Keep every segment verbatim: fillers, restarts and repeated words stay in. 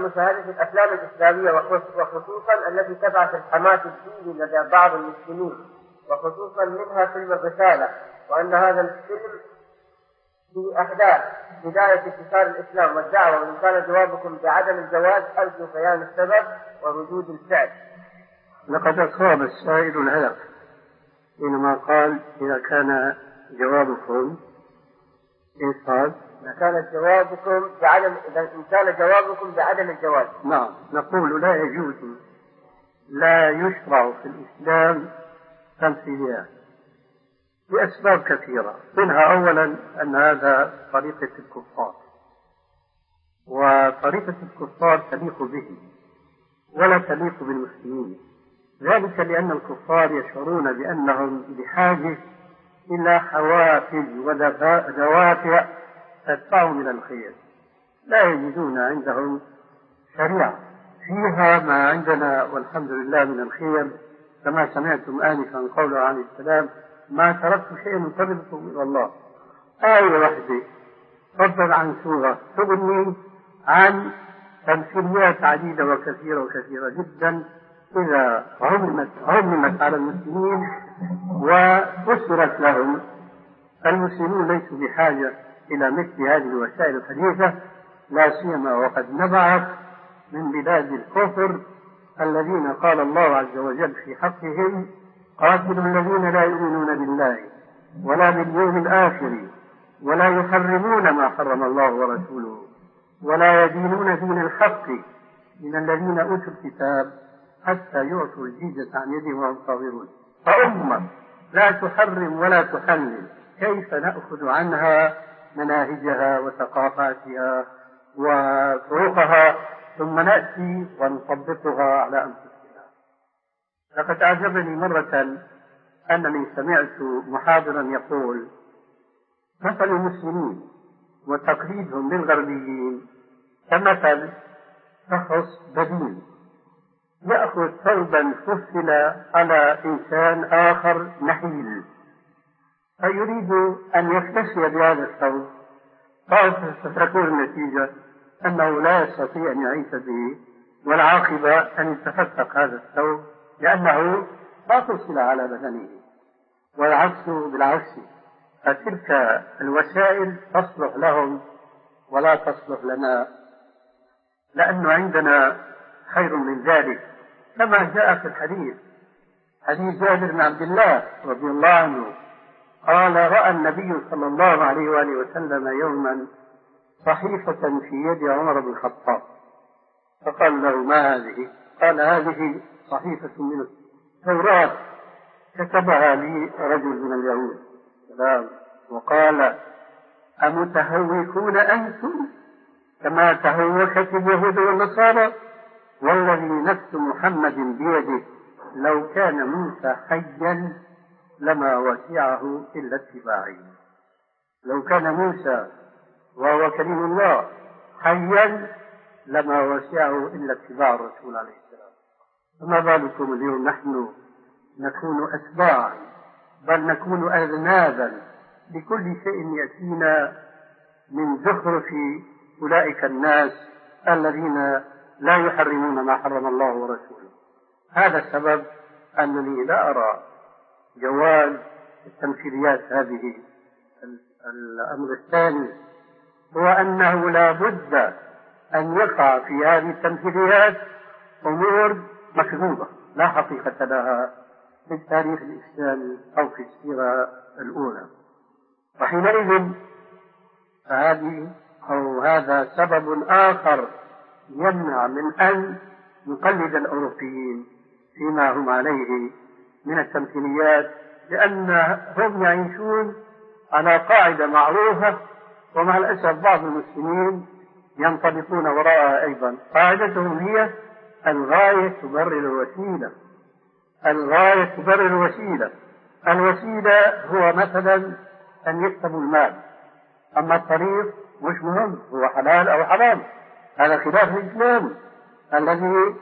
مشاهدة الأفلام الإسلامية وخصوصا التي تبعث الحماس الديني لدى بعض المسلمين، وخصوصا منها فيلم الرسالة، وأن هذا الفيلم في أحداث بداية انتشار الإسلام والدعوة، وإن كان جوابكم بعدم الجواز أرجو بيان السبب وردود الفعل. لقد أصاب السائل الهدف حينما قال إذا كان جوابكم إيه قال؟ إذا كان جوابكم بعدم إن كان جوابكم بعدم الجواز. نعم، نقول لا يجوز، لا يشرع في الإسلام تمثيليات لأسباب كثيرة، منها أولا أن هذا طريقة الكفار، وطريقة الكفار تليق به ولا تليق بالمسلمين، ذلك لأن الكفار يشعرون بأنهم بحاجة إلى حوافز ودوافع تدفعهم إلى الخير، لا يجدون عندهم شريعة فيها ما عندنا والحمد لله من الخير، كما سمعتم آنفا قوله عليه السلام ما تركت شيئا قربكم إلى الله. آية واحدة فضل عن سورة تغني عن تمثيليات عديدة وكثيرة وكثيرة جدا إذا عممت عممت على المسلمين وفسرت لهم. المسلمون ليسوا بحاجة إلى مثل هذه الوسائل الحديثة، لا سيما وقد نبعت من بلاد الكفر الذين قال الله عز وجل في حقهم قاتلوا الذين لا يؤمنون بالله ولا باليوم الآخر ولا يحرمون ما حرم الله ورسوله ولا يدينون دين الحق من الذين أوتوا الكتاب حتى يعطوا الجزية عن يدهم وهم صاغرون. فأمة لا تحرم ولا تحلل كيف نأخذ عنها مناهجها وثقافاتها وطرقها ثم نأتي ونطبقها على أنفسنا؟ لقد أعجبني مرة أنني سمعت محاضرا يقول مثل المسلمين وتقليدهم للغربيين كمثل شخص بدين يأخذ ثوبا فصل على إنسان آخر نحيل فيريد أن يفتشي بهذا الثوب، فتكون النتيجة أنه لا يستطيع أن يعيش به، والعاقبة أن يتفتق هذا الثوب لأنه لا فصل على بدنه، والعكس بالعكس. فتلك الوسائل تصلح لهم ولا تصلح لنا، لأنه عندنا خير من ذلك، كما جاء في الحديث حديث جابر بن عبد الله رضي الله عنه قال رأى النبي صلى الله عليه وآله وسلم يوما صحيفة في يد عمر بن الخطاب، فقال له ما هذه؟ قال هذه صحيفة من التوراة كتبها لي رجل من اليهود. وقال أمتهوكون أنتم كما تهوكت اليهود والنصارى؟ والذي نفس محمد بيده لو كان موسى حيا لما وسعه إلا اتباعي. لو كان موسى وهو كريم الله حيا لما وسعه إلا اتباع الرسول عليه السلام، فما بالكم اليوم نحن نكون أتباعا بل نكون أذنابا لكل شيء يأتينا من زخرف أولئك الناس الذين لا يحرمون ما حرم الله ورسوله. هذا السبب أنني لا أرى جواز التمثيليات هذه. الأمر الثاني هو أنه لا بد أن يقع في هذه التمثيليات أمور مكذوبة لا حقيقة لها في التاريخ الإسلامي أو في السيرة الأولى، وحينئذ فهذه أو هذا سبب آخر يمنع من أن نقلد الأوروبيين فيما هم عليه من التمثيليات، لأنهم يعيشون على قاعدة معروفة، ومع الأسف بعض المسلمين ينطبقون وراءها أيضا. قاعدتهم هي الغاية تبرر الوسيلة، الغاية تبرر الوسيلة. الوسيلة هو مثلا أن يكسبوا المال، أما الطريق مش مهم هو حلال أو حرام، هذا خلاف الإسلام الذي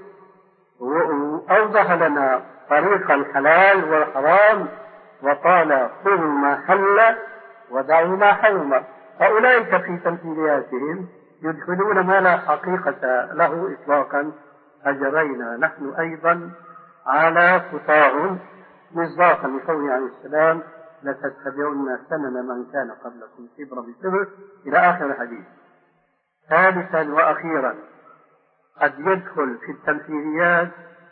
أوضح لنا طريق الحلال والحرام وقال خذوا ما حل ودعوا ما حرم. فأولئك في تمثيلياتهم يدخلون ما لا حقيقة له إطلاقا، أجرينا نحن أيضا على خطاهم مصداقا لقوله عليه السلام: لتتبعن سنن من كان قبلكم شبرا بشبر إلى آخر الحديث. ثالثا وأخيرا، قد يدخل في التمثيليات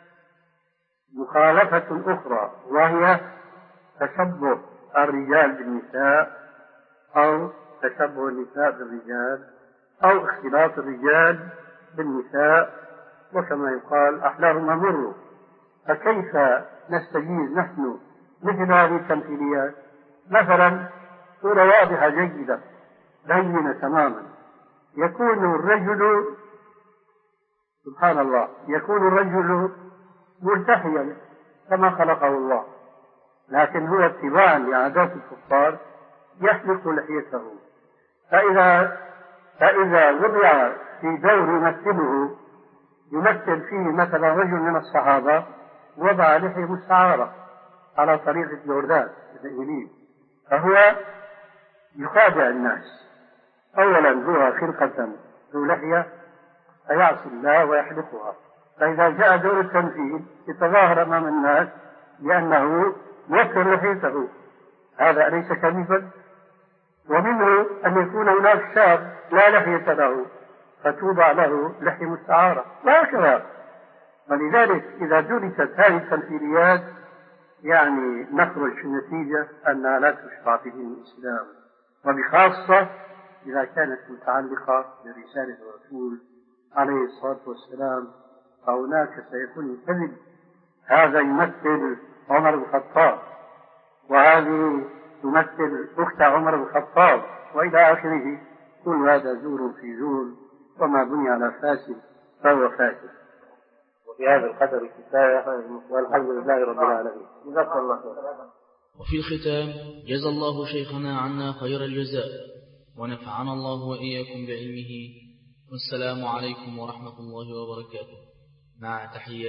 مخالفة أخرى، وهي تشبه الرجال بالنساء أو تشبه النساء بالرجال أو اختلاط الرجال بالنساء، وكما يقال أحلاهما مر. فكيف نستجيز نحن مثل هذه التمثيليات؟ مثلا صورة واضحة جيدة بينة تماما، يكون الرجل سبحان الله يكون الرجل ملتحيا كما خلقه الله، لكن هو اتباعا لعادات الكفار يحلق لحيته، فإذا فإذا وضع في دور يمثله يمثل فيه مثلا رجل من الصحابة وضع لحية مستعارة على طريقة جوردان الإنجليز، فهو يخادع الناس. أولا هو خلقة ذو لحية فيعصي الله ويحلقها، فإذا جاء دور التمثيل يتظاهر أمام الناس لأنه يكسر لحيته، هذا أليس كذبا؟ ومنه أن يكون هناك شاب لا لحية له فتوضع له لحية مستعارة، وهكذا. ولذلك إذا درست هذه التمثيليات يعني نخرج في النتيجة أنها لا تشرع في دين الإسلام، وبخاصة إذا كانت متعلقة برسالة الرسول عليه الصلاة والسلام، فهناك سيكون كذب. هذا يمثل عمر بن الخطاب، وهذه تمثل أخت عمر بن الخطاب، وإلى آخره. كل هذا زور في زور، وما بني على فاسد فهو فاسد. وفي هذا القدر كفاية، والحمد لله رب العالمين. جزاكم الله خير. وفي الختام جزا الله شيخنا عنا خير الجزاء، ونفعنا الله وإياكم بعلمه، والسلام عليكم ورحمة الله وبركاته. مع تحية